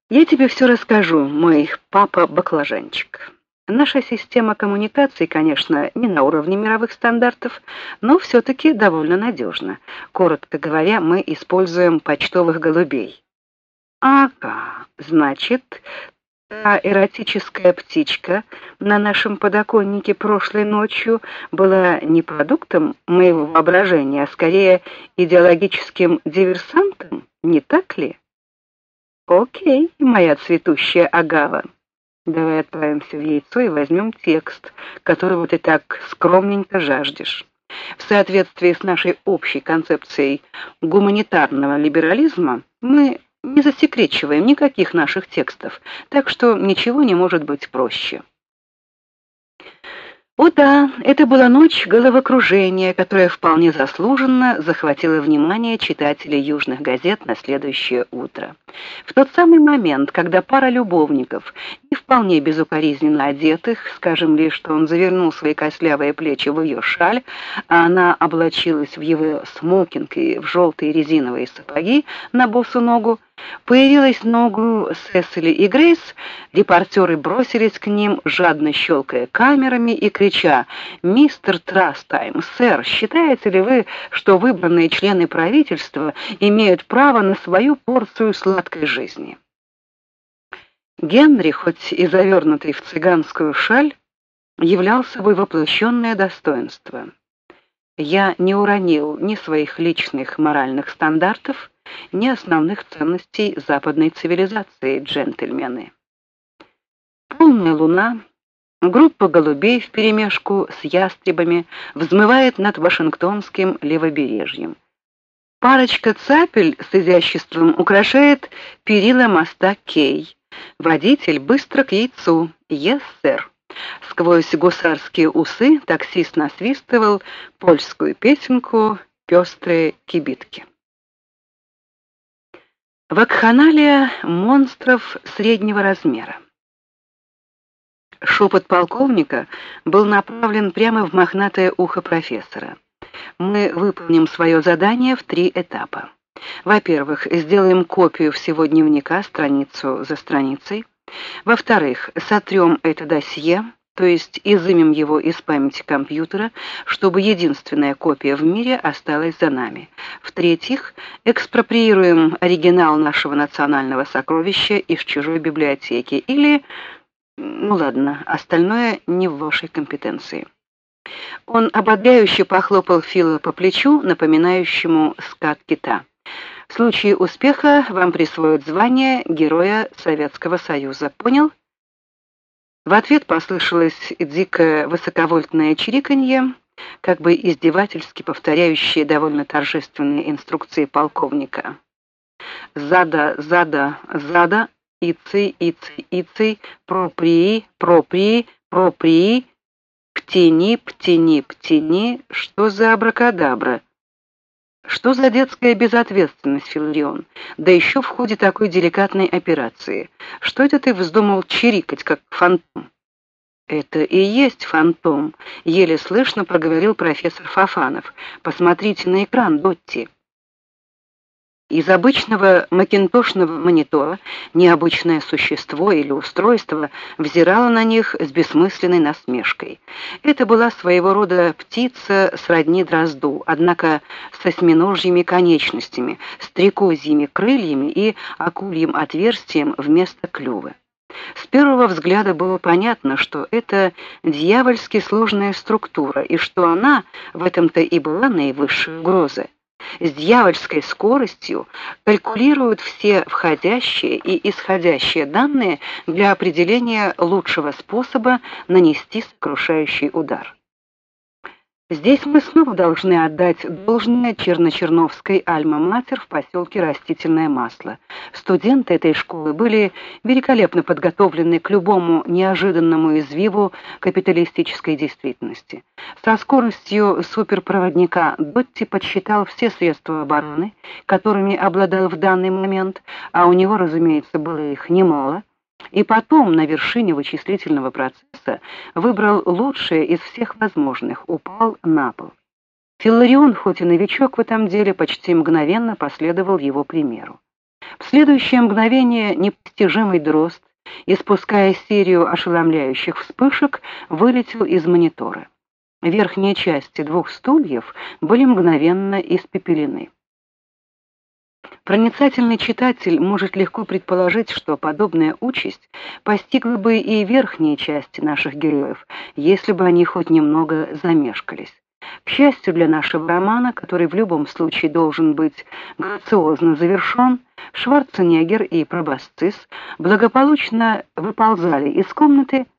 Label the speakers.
Speaker 1: Я тебе все расскажу, мой папа-баклажанчик. Наша система коммуникаций, конечно, не на уровне мировых стандартов, но все-таки довольно надежна. Коротко говоря, мы используем почтовых голубей. Ага, значит, та эротическая птичка на нашем подоконнике прошлой ночью была не продуктом моего воображения, а скорее идеологическим диверсантом, не так ли? Окей, моя цветущая агава. Давай отправимся в яйцо и возьмем текст, которого ты так скромненько жаждешь. В соответствии с нашей общей концепцией гуманитарного либерализма мы не засекречиваем никаких наших текстов, так что ничего не может быть проще. О да, это была ночь головокружения, которая вполне заслуженно захватила внимание читателей южных газет на следующее утро. В тот самый момент, когда пара любовников, не вполне безукоризненно одетых, скажем лишь, что он завернул свои костлявые плечи в ее шаль, а она облачилась в его смокинг и в желтые резиновые сапоги на босу ногу, появилась на углу Сесили и Грейс, репортеры бросились к ним, жадно щелкая камерами и крича: «Мистер Трастайм, сэр, считаете ли вы, что выбранные члены правительства имеют право на свою порцию сладкой жизни?» Генри, хоть и завернутый в цыганскую шаль, являл собой воплощенное достоинство. Я не уронил ни своих личных моральных стандартов, ни основных ценностей западной цивилизации, джентльмены. Полная луна, группа голубей вперемешку с ястребами взмывает над Вашингтонским левобережьем. Парочка цапель с изяществом украшает перила моста Кей. Водитель быстро к яйцу. «Yes, сэр». Сквозь гусарские усы таксист насвистывал польскую песенку «Пестрые кибитки». Вакханалия монстров среднего размера. Шепот полковника был направлен прямо в мохнатое ухо профессора. Мы выполним свое задание в 3 этапа. Во-первых, сделаем копию всего дневника страницу за страницей. Во-вторых, сотрем это досье, то есть изымем его из памяти компьютера, чтобы единственная копия в мире осталась за нами. В-третьих, экспроприируем оригинал нашего национального сокровища из чужой библиотеки. Или, ну ладно, остальное не в вашей компетенции. Он ободряюще похлопал Фила по плечу, напоминающему скат кита. В случае успеха вам присвоят звание Героя Советского Союза. Понял? В ответ послышалось дикое высоковольтное чириканье, как бы издевательски повторяющее довольно торжественные инструкции полковника. Зада, зада, зада, ицей, ицей, ицей, проприи, проприи, проприи, птени, птени, птени. Что за абракадабра? Что за детская безответственность, Филарион? Да еще в ходе такой деликатной операции. Что это ты вздумал чирикать, как фантом? Это и есть фантом, еле слышно проговорил профессор Фофанов. Посмотрите на экран, Дотти. Из обычного макинтошного монитора необычное существо или устройство взирало на них с бессмысленной насмешкой. Это была своего рода птица сродни дрозду, однако с осьминожьими конечностями, стрекозьими крыльями и акульим отверстием вместо клюва. С первого взгляда было понятно, что это дьявольски сложная структура, и что она в этом-то и была наивысшей угрозой. С дьявольской скоростью калькулируют все входящие и исходящие данные для определения лучшего способа нанести сокрушающий удар. Здесь мы снова должны отдать должное Черночерновской альма-матер в поселке Растительное Масло. Студенты этой школы были великолепно подготовлены к любому неожиданному извиву капиталистической действительности. Со скоростью суперпроводника Дотти подсчитал все средства обороны, которыми обладал в данный момент, а у него, разумеется, было их немало. И потом на вершине вычислительного процесса выбрал лучшее из всех возможных, упал на пол. Филларион, хоть и новичок в этом деле, почти мгновенно последовал его примеру. В следующее мгновение непостижимый дрозд, испуская серию ошеломляющих вспышек, вылетел из монитора. Верхние части двух стульев были мгновенно испепелены. Проницательный читатель может легко предположить, что подобная участь постигла бы и верхние части наших героев, если бы они хоть немного замешкались. К счастью для нашего романа, который в любом случае должен быть грациозно завершен, Шварценеггер и пробасцис благополучно выползали из комнаты